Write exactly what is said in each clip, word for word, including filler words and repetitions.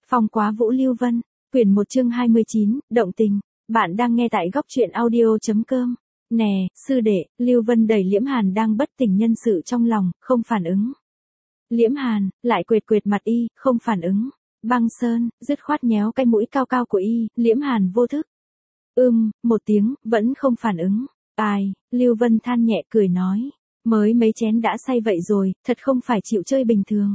Phong Quá Vũ Lưu Vân, quyển một chương hai mươi chín, động tình. Bạn đang nghe tại góc truyện audio chấm com. Nè, sư đệ, Lưu Vân đẩy Liễm Hàn đang bất tỉnh nhân sự trong lòng, không phản ứng. Liễm Hàn, lại quệt quệt mặt y, không phản ứng. Băng Sơn, dứt khoát nhéo cái mũi cao cao của y, Liễm Hàn vô thức. Ưm, một tiếng, vẫn không phản ứng. Ai, Lưu Vân than nhẹ cười nói. Mới mấy chén đã say vậy rồi, thật không phải chịu chơi bình thường.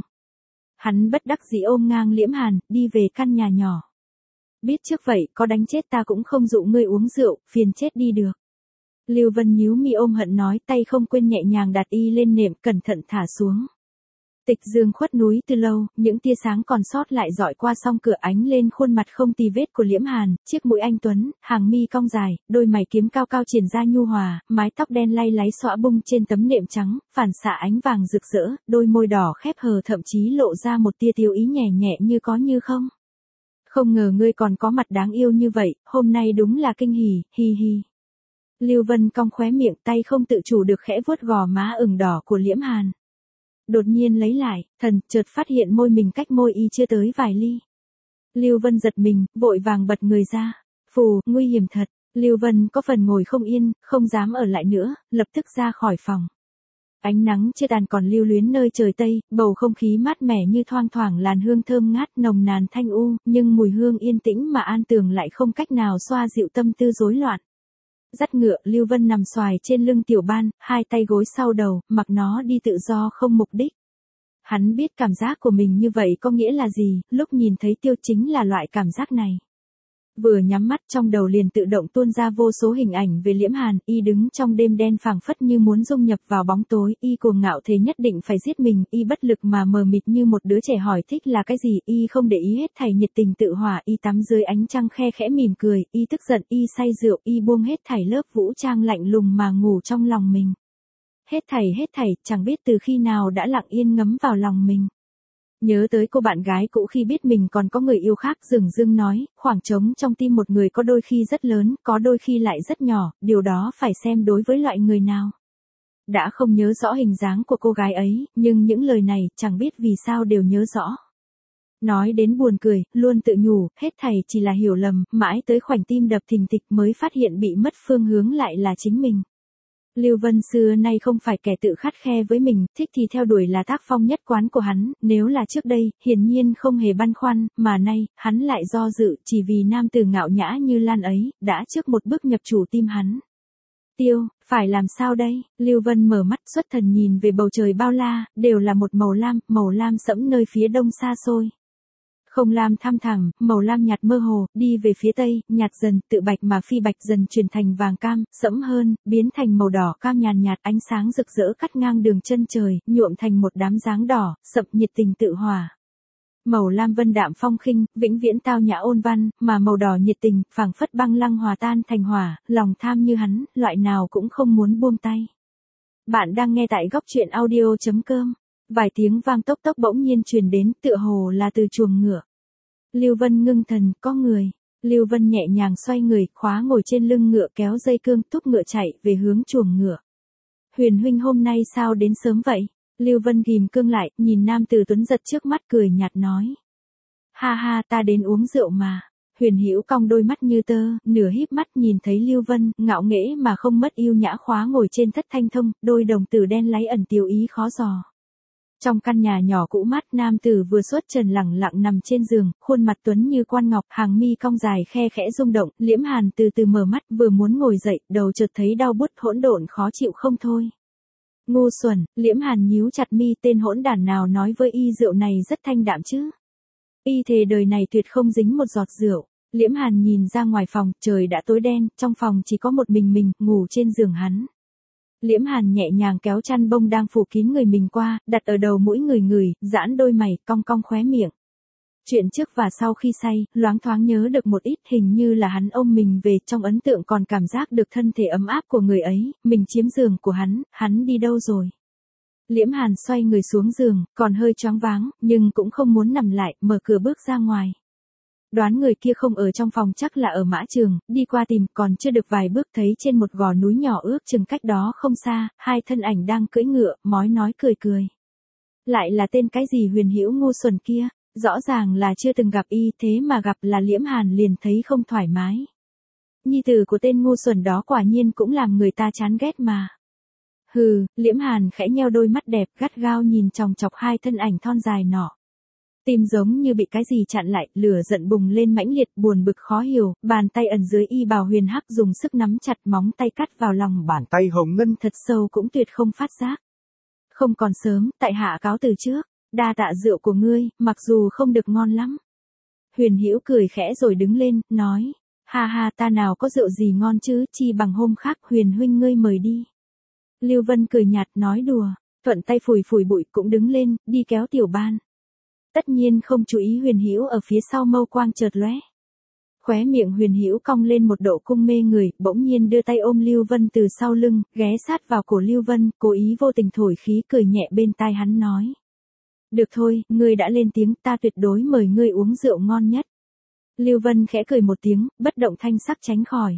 Hắn bất đắc dĩ ôm ngang Liễm Hàn, đi về căn nhà nhỏ. Biết trước vậy, có đánh chết ta cũng không dụ ngươi uống rượu, phiền chết đi được. Lưu Vân nhíu mi ôm hận nói, tay không quên nhẹ nhàng đặt y lên nệm, cẩn thận thả xuống. Tịch dương khuất núi từ lâu, những tia sáng còn sót lại dọi qua song cửa ánh lên khuôn mặt không tì vết của Liễm Hàn, chiếc mũi anh tuấn, hàng mi cong dài, đôi mày kiếm cao cao triển ra nhu hòa, mái tóc đen lay láy xõa bung trên tấm nệm trắng, phản xạ ánh vàng rực rỡ, đôi môi đỏ khép hờ thậm chí lộ ra một tia tiêu ý nhẹ nhẹ như có như không. Không ngờ ngươi còn có mặt đáng yêu như vậy, hôm nay đúng là kinh hỉ, hi hi. Lưu Vân cong khóe miệng, tay không tự chủ được khẽ vuốt gò má ửng đỏ của Liễm Hàn. Đột nhiên lấy lại, thần, chợt phát hiện môi mình cách môi y chưa tới vài ly. Lưu Vân giật mình, vội vàng bật người ra. Phù, nguy hiểm thật. Lưu Vân có phần ngồi không yên, không dám ở lại nữa, lập tức ra khỏi phòng. Ánh nắng chưa tàn còn lưu luyến nơi trời Tây, bầu không khí mát mẻ như thoang thoảng làn hương thơm ngát nồng nàn thanh u, nhưng mùi hương yên tĩnh mà an tường lại không cách nào xoa dịu tâm tư rối loạn. Dắt ngựa, Lưu Vân nằm xoài trên lưng Tiểu Ban, hai tay gối sau đầu, mặc nó đi tự do không mục đích. Hắn biết cảm giác của mình như vậy có nghĩa là gì, lúc nhìn thấy Tiêu chính là loại cảm giác này. Vừa nhắm mắt trong đầu liền tự động tuôn ra vô số hình ảnh về Liễm Hàn, y đứng trong đêm đen phảng phất như muốn dung nhập vào bóng tối, y cuồng ngạo thế nhất định phải giết mình, y bất lực mà mờ mịt như một đứa trẻ hỏi thích là cái gì, y không để ý hết thảy nhiệt tình tự hỏa, y tắm dưới ánh trăng khe khẽ mỉm cười, y tức giận, y say rượu, y buông hết thảy lớp vũ trang lạnh lùng mà ngủ trong lòng mình. Hết thảy hết thảy, chẳng biết từ khi nào đã lặng yên ngấm vào lòng mình. Nhớ tới cô bạn gái cũ khi biết mình còn có người yêu khác, dửng dưng nói, khoảng trống trong tim một người có đôi khi rất lớn, có đôi khi lại rất nhỏ, điều đó phải xem đối với loại người nào. Đã không nhớ rõ hình dáng của cô gái ấy, nhưng những lời này chẳng biết vì sao đều nhớ rõ. Nói đến buồn cười, luôn tự nhủ, hết thảy chỉ là hiểu lầm, mãi tới khoảnh tim đập thình thịch mới phát hiện bị mất phương hướng lại là chính mình. Lưu Vân xưa nay không phải kẻ tự khắt khe với mình, thích thì theo đuổi là tác phong nhất quán của hắn, nếu là trước đây, hiển nhiên không hề băn khoăn, mà nay, hắn lại do dự, chỉ vì nam tử ngạo nhã như Lan ấy, đã trước một bước nhập chủ tim hắn. Tiêu, phải làm sao đây? Lưu Vân mở mắt xuất thần nhìn về bầu trời bao la, đều là một màu lam, màu lam sẫm nơi phía đông xa xôi. Không lam thăm thẳm, màu lam nhạt mơ hồ, đi về phía tây, nhạt dần, tự bạch mà phi bạch dần chuyển thành vàng cam, sẫm hơn, biến thành màu đỏ cam nhàn nhạt, ánh sáng rực rỡ cắt ngang đường chân trời, nhuộm thành một đám dáng đỏ, sậm nhiệt tình tự hòa. Màu lam vân đạm phong khinh, vĩnh viễn tao nhã ôn văn, mà màu đỏ nhiệt tình, phảng phất băng lăng hòa tan thành hỏa, lòng tham như hắn, loại nào cũng không muốn buông tay. Bạn đang nghe tại góc truyện audio chấm com. Vài tiếng vang tốc tốc bỗng nhiên truyền đến, tựa hồ là từ chuồng ngựa. Lưu Vân ngưng thần, có người. Lưu Vân nhẹ nhàng xoay người, khóa ngồi trên lưng ngựa kéo dây cương thúc ngựa chạy về hướng chuồng ngựa. Huyền huynh hôm nay sao đến sớm vậy? Lưu Vân ghim cương lại, nhìn nam tử tuấn giật trước mắt cười nhạt nói. Ha ha, ta đến uống rượu mà. Huyền Hữu cong đôi mắt như tơ, nửa híp mắt nhìn thấy Lưu Vân, ngạo nghễ mà không mất yêu nhã khóa ngồi trên thất thanh thông, đôi đồng tử đen láy ẩn tiêu ý khó dò. Trong căn nhà nhỏ cũ mát, nam tử vừa xuất trần lẳng lặng nằm trên giường, khuôn mặt tuấn như quan ngọc, hàng mi cong dài khe khẽ rung động, Liễm Hàn từ từ mở mắt, vừa muốn ngồi dậy, đầu chợt thấy đau bút hỗn độn khó chịu không thôi. Ngu xuẩn, Liễm Hàn nhíu chặt mi, tên hỗn đản nào nói với y rượu này rất thanh đạm chứ? Y thề đời này tuyệt không dính một giọt rượu. Liễm Hàn nhìn ra ngoài phòng, trời đã tối đen, trong phòng chỉ có một mình mình, ngủ trên giường hắn. Liễm Hàn nhẹ nhàng kéo chăn bông đang phủ kín người mình qua, đặt ở đầu mũi người người, giãn đôi mày, cong cong khóe miệng. Chuyện trước và sau khi say, loáng thoáng nhớ được một ít, hình như là hắn ôm mình về, trong ấn tượng còn cảm giác được thân thể ấm áp của người ấy, mình chiếm giường của hắn, hắn đi đâu rồi? Liễm Hàn xoay người xuống giường, còn hơi choáng váng, nhưng cũng không muốn nằm lại, mở cửa bước ra ngoài. Đoán người kia không ở trong phòng chắc là ở mã trường, đi qua tìm, còn chưa được vài bước thấy trên một gò núi nhỏ ước chừng cách đó không xa, hai thân ảnh đang cưỡi ngựa, mói nói cười cười. Lại là tên cái gì Huyền Hữu ngu xuẩn kia, Rõ ràng là chưa từng gặp y, thế mà gặp là Liễm Hàn liền thấy không thoải mái. Nhi tử của tên ngu xuẩn đó quả nhiên cũng làm người ta chán ghét mà. Hừ, Liễm Hàn khẽ nheo đôi mắt đẹp gắt gao nhìn chòng chọc hai thân ảnh thon dài nọ. Tim giống như bị cái gì chặn lại, lửa giận bùng lên mãnh liệt, buồn bực khó hiểu, bàn tay ẩn dưới y bào huyền hắc dùng sức nắm chặt, móng tay cắt vào lòng bàn tay hồng ngân thật sâu cũng tuyệt không phát giác. Không còn sớm, tại hạ cáo từ trước, đa tạ rượu của ngươi, mặc dù không được ngon lắm. Huyền Hữu cười khẽ rồi đứng lên, nói, ha ha, ta nào có rượu gì ngon chứ, chi bằng hôm khác Huyền huynh ngươi mời đi. Lưu Vân cười nhạt nói đùa, thuận tay phủi phủi bụi cũng đứng lên, đi kéo Tiểu Ban. Tất nhiên không chú ý Huyền Hữu ở phía sau mâu quang chợt lóe. Khóe miệng Huyền Hữu cong lên một độ cung mê người, bỗng nhiên đưa tay ôm Lưu Vân từ sau lưng, ghé sát vào cổ Lưu Vân, cố ý vô tình thổi khí cười nhẹ bên tai hắn nói. Được thôi, ngươi đã lên tiếng, ta tuyệt đối mời ngươi uống rượu ngon nhất. Lưu Vân khẽ cười một tiếng, bất động thanh sắc tránh khỏi.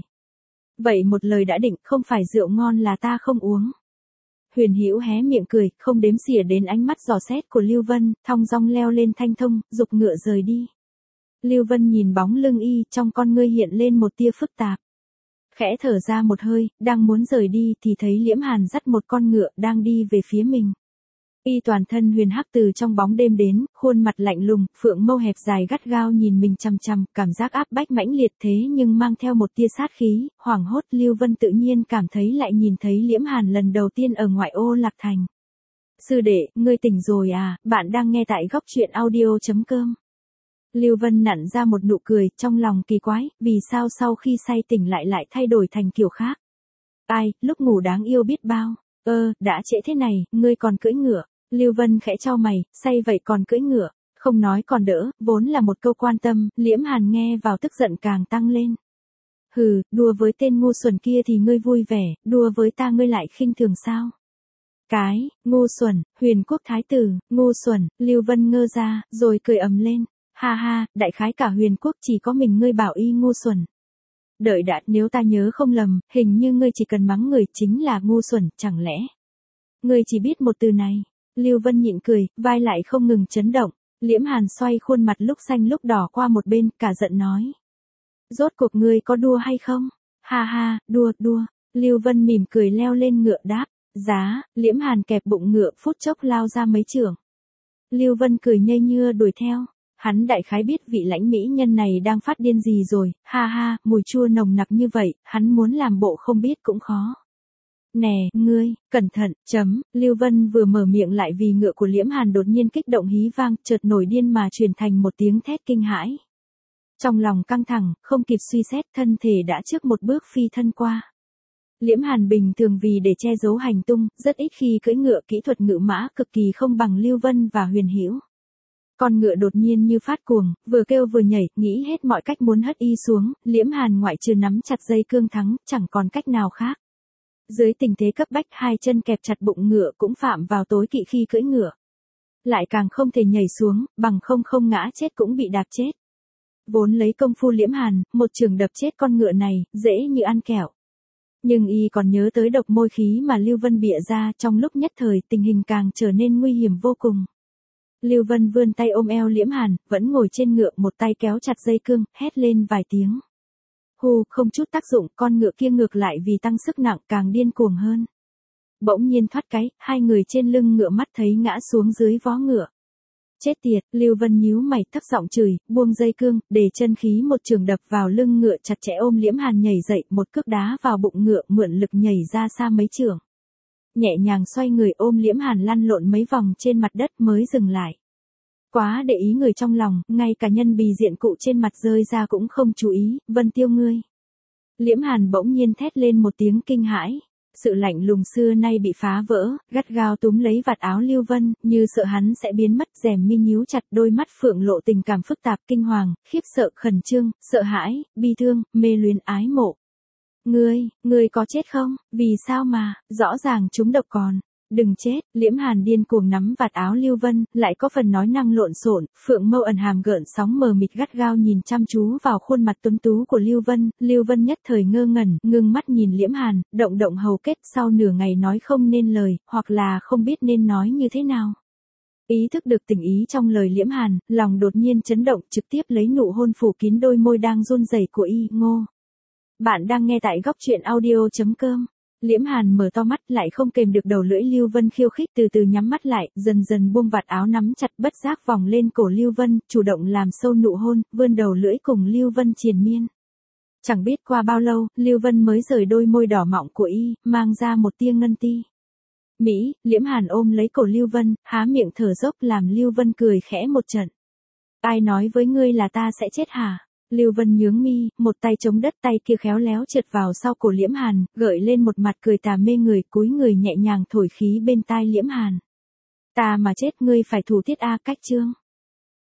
Vậy một lời đã định, không phải rượu ngon là ta không uống. Huyền Hữu hé miệng cười, không đếm xỉa đến ánh mắt dò xét của Lưu Vân, thong dong leo lên thanh thông, giục ngựa rời đi. Lưu Vân nhìn bóng lưng y, trong con ngươi hiện lên một tia phức tạp. Khẽ thở ra một hơi, đang muốn rời đi thì thấy Liễm Hàn dắt một con ngựa đang đi về phía mình. Y toàn thân huyền hắc từ trong bóng đêm đến, khuôn mặt lạnh lùng, phượng mâu hẹp dài gắt gao nhìn mình chằm chằm, cảm giác áp bách mãnh liệt thế nhưng mang theo một tia sát khí, hoảng hốt Lưu Vân tự nhiên cảm thấy lại nhìn thấy Liễm Hàn lần đầu tiên ở ngoại ô Lạc Thành. Sư đệ, ngươi tỉnh rồi à, bạn đang nghe tại góc truyện audio chấm com. Lưu Vân nặn ra một nụ cười, trong lòng kỳ quái, vì sao sau khi say tỉnh lại lại thay đổi thành kiểu khác. Ai, lúc ngủ đáng yêu biết bao, ơ, đã trễ thế này, ngươi còn cưỡi ngựa. Lưu Vân khẽ chau mày, say vậy còn cưỡi ngựa, không nói còn đỡ, vốn là một câu quan tâm, Liễm Hàn nghe vào tức giận càng tăng lên. Hừ, đùa với tên ngu xuẩn kia thì ngươi vui vẻ, đùa với ta ngươi lại khinh thường sao? Cái, ngu xuẩn, Huyền Quốc thái tử, ngu xuẩn, Lưu Vân ngơ ra, rồi cười ầm lên, ha ha, đại khái cả Huyền Quốc chỉ có mình ngươi bảo y ngu xuẩn. Đợi đã, nếu ta nhớ không lầm, hình như ngươi chỉ cần mắng người chính là ngu xuẩn, chẳng lẽ? Ngươi chỉ biết một từ này. Lưu Vân nhịn cười, vai lại không ngừng chấn động, Liễm Hàn xoay khuôn mặt lúc xanh lúc đỏ qua một bên, cả giận nói. Rốt cuộc ngươi có đua hay không? Ha ha, đua, đua, Lưu Vân mỉm cười leo lên ngựa đáp, giá, Liễm Hàn kẹp bụng ngựa phút chốc lao ra mấy chưởng. Lưu Vân cười nhây nhưa đuổi theo, hắn đại khái biết vị lãnh mỹ nhân này đang phát điên gì rồi, ha ha, mùi chua nồng nặc như vậy, hắn muốn làm bộ không biết cũng khó. Nè, ngươi, cẩn thận, chấm, Lưu Vân vừa mở miệng lại vì ngựa của Liễm Hàn đột nhiên kích động hí vang, chợt nổi điên mà truyền thành một tiếng thét kinh hãi. Trong lòng căng thẳng, không kịp suy xét, thân thể đã trước một bước phi thân qua. Liễm Hàn bình thường vì để che giấu hành tung, rất ít khi cưỡi ngựa, kỹ thuật ngự mã cực kỳ không bằng Lưu Vân và Huyền Hữu. Con ngựa đột nhiên như phát cuồng, vừa kêu vừa nhảy, nghĩ hết mọi cách muốn hất y xuống, Liễm Hàn ngoại trừ nắm chặt dây cương thắng, chẳng còn cách nào khác. Dưới tình thế cấp bách hai chân kẹp chặt bụng ngựa cũng phạm vào tối kỵ khi cưỡi ngựa. Lại càng không thể nhảy xuống, bằng không không ngã chết cũng bị đạp chết. Vốn lấy công phu Liễm Hàn, một chưởng đập chết con ngựa này, dễ như ăn kẹo. Nhưng y còn nhớ tới độc môi khí mà Lưu Vân bịa ra, trong lúc nhất thời tình hình càng trở nên nguy hiểm vô cùng. Lưu Vân vươn tay ôm eo Liễm Hàn, vẫn ngồi trên ngựa, một tay kéo chặt dây cương, hét lên vài tiếng. Hù, không chút tác dụng, con ngựa kia ngược lại vì tăng sức nặng càng điên cuồng hơn. Bỗng nhiên thoát cái, hai người trên lưng ngựa mắt thấy ngã xuống dưới vó ngựa. Chết tiệt, Lưu Vân nhíu mày thấp giọng chửi, buông dây cương, để chân khí một trường đập vào lưng ngựa chặt chẽ ôm Liễm Hàn nhảy dậy, một cước đá vào bụng ngựa mượn lực nhảy ra xa mấy chưởng. Nhẹ nhàng xoay người ôm Liễm Hàn lăn lộn mấy vòng trên mặt đất mới dừng lại. Quá để ý người trong lòng, ngay cả nhân bì diện cụ trên mặt rơi ra cũng không chú ý, Vân Tiêu ngươi. Liễm Hàn bỗng nhiên thét lên một tiếng kinh hãi. Sự lạnh lùng xưa nay bị phá vỡ, gắt gao túm lấy vạt áo Lưu Vân, như sợ hắn sẽ biến mất, rèm mi nhíu chặt, đôi mắt phượng lộ tình cảm phức tạp, kinh hoàng, khiếp sợ, khẩn trương, sợ hãi, bi thương, mê luyến, ái mộ. Ngươi, ngươi có chết không? Vì sao mà, rõ ràng chúng độc còn. Đừng chết, Liễm Hàn điên cuồng nắm vạt áo Lưu Vân, lại có phần nói năng lộn xộn, phượng mâu ẩn hàm gợn sóng mờ mịt gắt gao nhìn chăm chú vào khuôn mặt tuấn tú của Lưu Vân, Lưu Vân nhất thời ngơ ngẩn, ngưng mắt nhìn Liễm Hàn, động động hầu kết sau nửa ngày nói không nên lời, hoặc là không biết nên nói như thế nào. Ý thức được tình ý trong lời Liễm Hàn, lòng đột nhiên chấn động trực tiếp lấy nụ hôn phủ kín đôi môi đang run rẩy của Y Ngô. Bạn đang nghe tại góc truyện audio.com. Liễm Hàn mở to mắt lại không kềm được đầu lưỡi Lưu Vân khiêu khích từ từ nhắm mắt lại, dần dần buông vạt áo nắm chặt bất giác vòng lên cổ Lưu Vân, chủ động làm sâu nụ hôn, vươn đầu lưỡi cùng Lưu Vân triền miên. Chẳng biết qua bao lâu, Lưu Vân mới rời đôi môi đỏ mọng của Y, mang ra một tia ngân ti. Mỹ, Liễm Hàn ôm lấy cổ Lưu Vân, há miệng thở dốc làm Lưu Vân cười khẽ một trận. Ai nói với ngươi là ta sẽ chết hả? Lưu Vân nhướng mi, một tay chống đất tay kia khéo léo trượt vào sau cổ Liễm Hàn, gợi lên một mặt cười tà mê người, cúi người nhẹ nhàng thổi khí bên tai Liễm Hàn. Ta mà chết ngươi phải thủ tiết a cách chương.